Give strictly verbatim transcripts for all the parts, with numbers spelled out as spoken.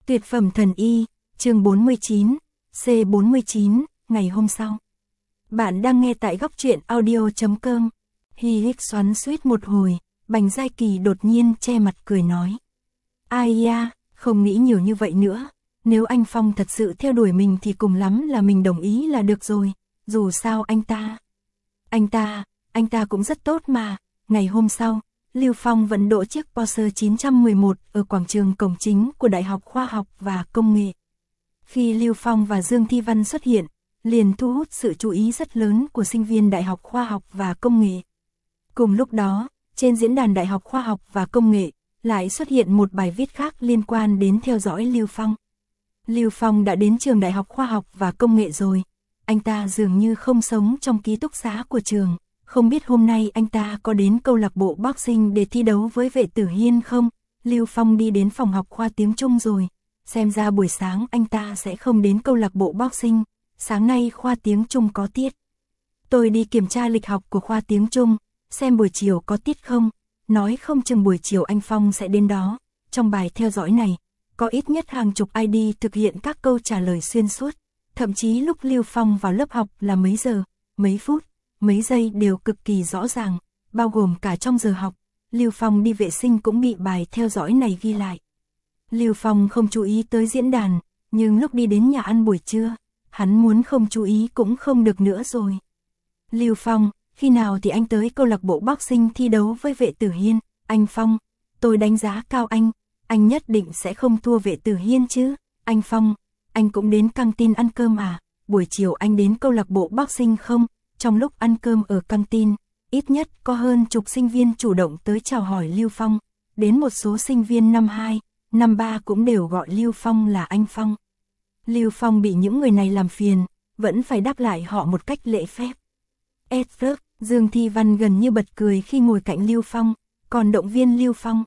Tuyệt phẩm thần y, chương bốn mươi chín, C bốn mươi chín, ngày hôm sau. Bạn đang nghe tại góc truyện audio chấm com. Hi hích xoắn xuýt một hồi, Bành Giai Kỳ đột nhiên che mặt cười nói. Ai da, không nghĩ nhiều như vậy nữa. Nếu anh Phong thật sự theo đuổi mình thì cùng lắm là mình đồng ý là được rồi. Dù sao anh ta... Anh ta, anh ta cũng rất tốt mà. Ngày hôm sau, Lưu Phong vẫn đỗ chiếc Porsche chín một một ở quảng trường cổng chính của Đại học Khoa học và Công nghệ. Khi Lưu Phong và Dương Thi Văn xuất hiện, liền thu hút sự chú ý rất lớn của sinh viên Đại học Khoa học và Công nghệ. Cùng lúc đó, trên diễn đàn Đại học Khoa học và Công nghệ, lại xuất hiện một bài viết khác liên quan đến theo dõi Lưu Phong. Lưu Phong đã đến trường Đại học Khoa học và Công nghệ rồi. Anh ta dường như không sống trong ký túc xá của trường. Không biết hôm nay anh ta có đến câu lạc bộ boxing để thi đấu với Vệ Tử Hiên không? Lưu Phong đi đến phòng học khoa tiếng Trung rồi. Xem ra buổi sáng anh ta sẽ không đến câu lạc bộ boxing. Sáng nay khoa tiếng Trung có tiết. Tôi đi kiểm tra lịch học của khoa tiếng Trung, xem buổi chiều có tiết không. Nói không chừng buổi chiều anh Phong sẽ đến đó. Trong bài theo dõi này, có ít nhất hàng chục i đê thực hiện các câu trả lời xuyên suốt. Thậm chí lúc Lưu Phong vào lớp học là mấy giờ, mấy phút, mấy giây đều cực kỳ rõ ràng, bao gồm cả trong giờ học. Lưu Phong đi vệ sinh cũng bị bài theo dõi này ghi lại. Lưu Phong không chú ý tới diễn đàn, nhưng lúc đi đến nhà ăn buổi trưa, hắn muốn không chú ý cũng không được nữa rồi. Lưu Phong, khi nào thì anh tới câu lạc bộ boxing thi đấu với Vệ Tử Hiên? Anh Phong, tôi đánh giá cao anh, anh nhất định sẽ không thua Vệ Tử Hiên chứ. Anh Phong, anh cũng đến căng tin ăn cơm à? Buổi chiều anh đến câu lạc bộ boxing không? Trong lúc ăn cơm ở căng tin, ít nhất có hơn chục sinh viên chủ động tới chào hỏi Lưu Phong. Đến một số sinh viên năm hai, năm ba cũng đều gọi Lưu Phong là anh Phong. Lưu Phong bị những người này làm phiền, vẫn phải đáp lại họ một cách lễ phép. Edward, Dương Thi Văn gần như bật cười khi ngồi cạnh Lưu Phong, còn động viên Lưu Phong.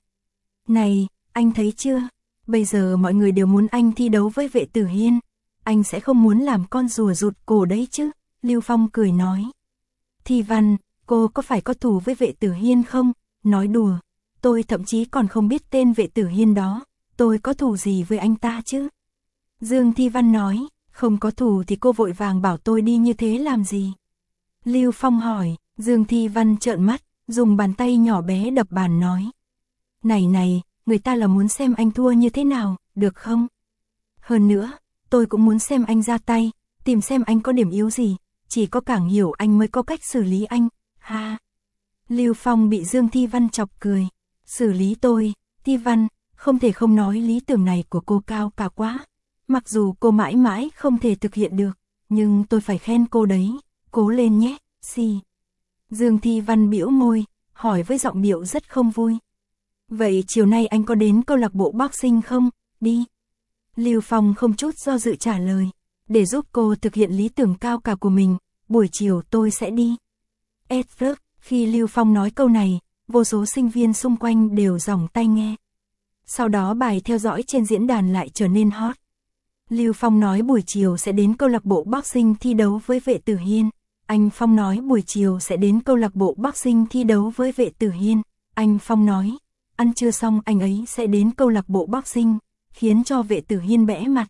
Này, anh thấy chưa? Bây giờ mọi người đều muốn anh thi đấu với Vệ Tử Hiên. Anh sẽ không muốn làm con rùa rụt cổ đấy chứ? Lưu Phong cười nói. Thi Văn, cô có phải có thù với Vệ Tử Hiên không? Nói đùa, tôi thậm chí còn không biết tên Vệ Tử Hiên đó. Tôi có thù gì với anh ta chứ? Dương Thi Văn nói, không có thù thì cô vội vàng bảo tôi đi như thế làm gì? Lưu Phong hỏi. Dương Thi Văn trợn mắt, dùng bàn tay nhỏ bé đập bàn nói. Này này, người ta là muốn xem anh thua như thế nào, được không? Hơn nữa, tôi cũng muốn xem anh ra tay, tìm xem anh có điểm yếu gì, chỉ có càng hiểu anh mới có cách xử lý anh, ha. Lưu Phong bị Dương Thi Văn chọc cười. Xử lý tôi, Thi Văn, không thể không nói lý tưởng này của cô cao cả quá. Mặc dù cô mãi mãi không thể thực hiện được, nhưng tôi phải khen cô đấy, cố lên nhé, si. Dương Thi Văn bĩu môi, hỏi với giọng điệu rất không vui. Vậy chiều nay anh có đến câu lạc bộ boxing không? Đi. Lưu Phong không chút do dự trả lời. Để giúp cô thực hiện lý tưởng cao cả của mình, buổi chiều tôi sẽ đi. Edward, khi Lưu Phong nói câu này, vô số sinh viên xung quanh đều giỏng tai nghe. Sau đó bài theo dõi trên diễn đàn lại trở nên hot. Lưu Phong nói buổi chiều sẽ đến câu lạc bộ boxing thi đấu với Vệ Tử Hiên. Anh Phong nói buổi chiều sẽ đến câu lạc bộ boxing thi đấu với Vệ Tử Hiên. Anh Phong nói, ăn trưa xong anh ấy sẽ đến câu lạc bộ boxing, khiến cho Vệ Tử Hiên bẽ mặt.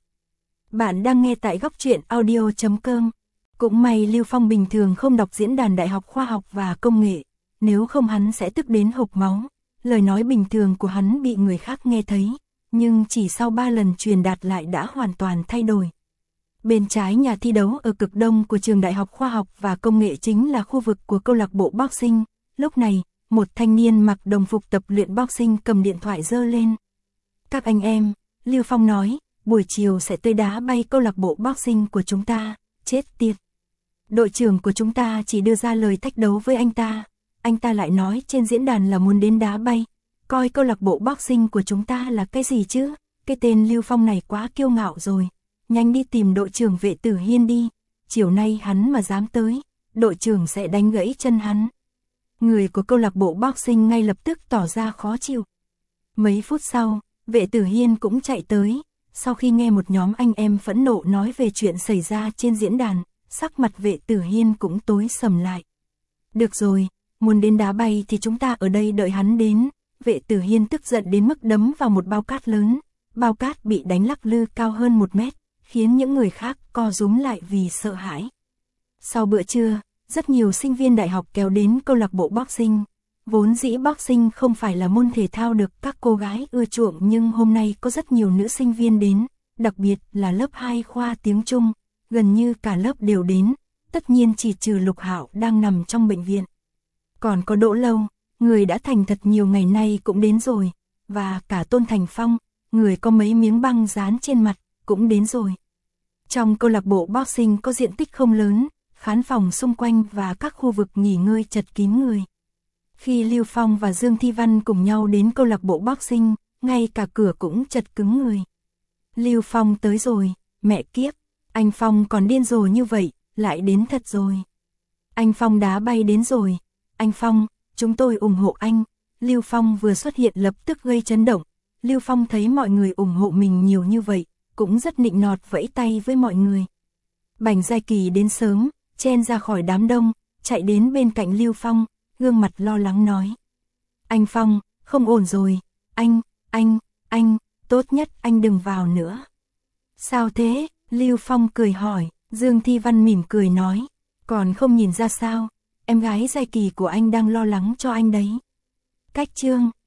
Bạn đang nghe tại góc truyện audio chấm com. Cũng may Lưu Phong bình thường không đọc diễn đàn Đại học Khoa học và Công nghệ, nếu không hắn sẽ tức đến hộc máu. Lời nói bình thường của hắn bị người khác nghe thấy, nhưng chỉ sau ba lần truyền đạt lại đã hoàn toàn thay đổi. Bên trái nhà thi đấu ở cực đông của trường Đại học Khoa học và Công nghệ chính là khu vực của câu lạc bộ boxing. Lúc này, một thanh niên mặc đồng phục tập luyện boxing cầm điện thoại giơ lên. Các anh em, Lưu Phong nói, buổi chiều sẽ tới đá bay câu lạc bộ boxing của chúng ta, chết tiệt. Đội trưởng của chúng ta chỉ đưa ra lời thách đấu với anh ta, anh ta lại nói trên diễn đàn là muốn đến đá bay. Coi câu lạc bộ boxing của chúng ta là cái gì chứ? Cái tên Lưu Phong này quá kiêu ngạo rồi. Nhanh đi tìm đội trưởng Vệ Tử Hiên đi. Chiều nay hắn mà dám tới, đội trưởng sẽ đánh gãy chân hắn. Người của câu lạc bộ boxing ngay lập tức tỏ ra khó chịu. Mấy phút sau, Vệ Tử Hiên cũng chạy tới. Sau khi nghe một nhóm anh em phẫn nộ nói về chuyện xảy ra trên diễn đàn, sắc mặt Vệ Tử Hiên cũng tối sầm lại. Được rồi, muốn đến đá bay thì chúng ta ở đây đợi hắn đến. Vệ Tử Hiên tức giận đến mức đấm vào một bao cát lớn. bao cát bị đánh lắc lư cao hơn một mét, khiến những người khác co rúm lại vì sợ hãi. Sau bữa trưa, rất nhiều sinh viên đại học kéo đến câu lạc bộ boxing. Vốn dĩ boxing không phải là môn thể thao được các cô gái ưa chuộng, nhưng hôm nay có rất nhiều nữ sinh viên đến, đặc biệt là lớp hai khoa tiếng Trung, gần như cả lớp đều đến, tất nhiên chỉ trừ Lục Hạo đang nằm trong bệnh viện. Còn có Đỗ Lâu, người đã thành thật nhiều ngày nay cũng đến rồi, và cả Tôn Thành Phong, người có mấy miếng băng dán trên mặt, cũng đến rồi. Trong câu lạc bộ boxing có diện tích không lớn, khán phòng xung quanh và các khu vực nghỉ ngơi chật kín người. Khi Lưu Phong và Dương Thi Văn cùng nhau đến câu lạc bộ boxing, ngay cả cửa cũng chật cứng người. Lưu Phong tới rồi, mẹ kiếp, anh Phong còn điên rồ như vậy, lại đến thật rồi. Anh Phong đá bay đến rồi, anh Phong, chúng tôi ủng hộ anh. Lưu Phong vừa xuất hiện lập tức gây chấn động. Lưu Phong thấy mọi người ủng hộ mình nhiều như vậy, cũng rất nịnh nọt vẫy tay với mọi người. Bành Giai Kỳ đến sớm, chen ra khỏi đám đông, chạy đến bên cạnh Lưu Phong, gương mặt lo lắng nói. Anh Phong, không ổn rồi, anh, anh, anh, tốt nhất anh đừng vào nữa. Sao thế? Lưu Phong cười hỏi. Dương Thi Văn mỉm cười nói, còn không nhìn ra sao, em gái Giai Kỳ của anh đang lo lắng cho anh đấy. Cách chương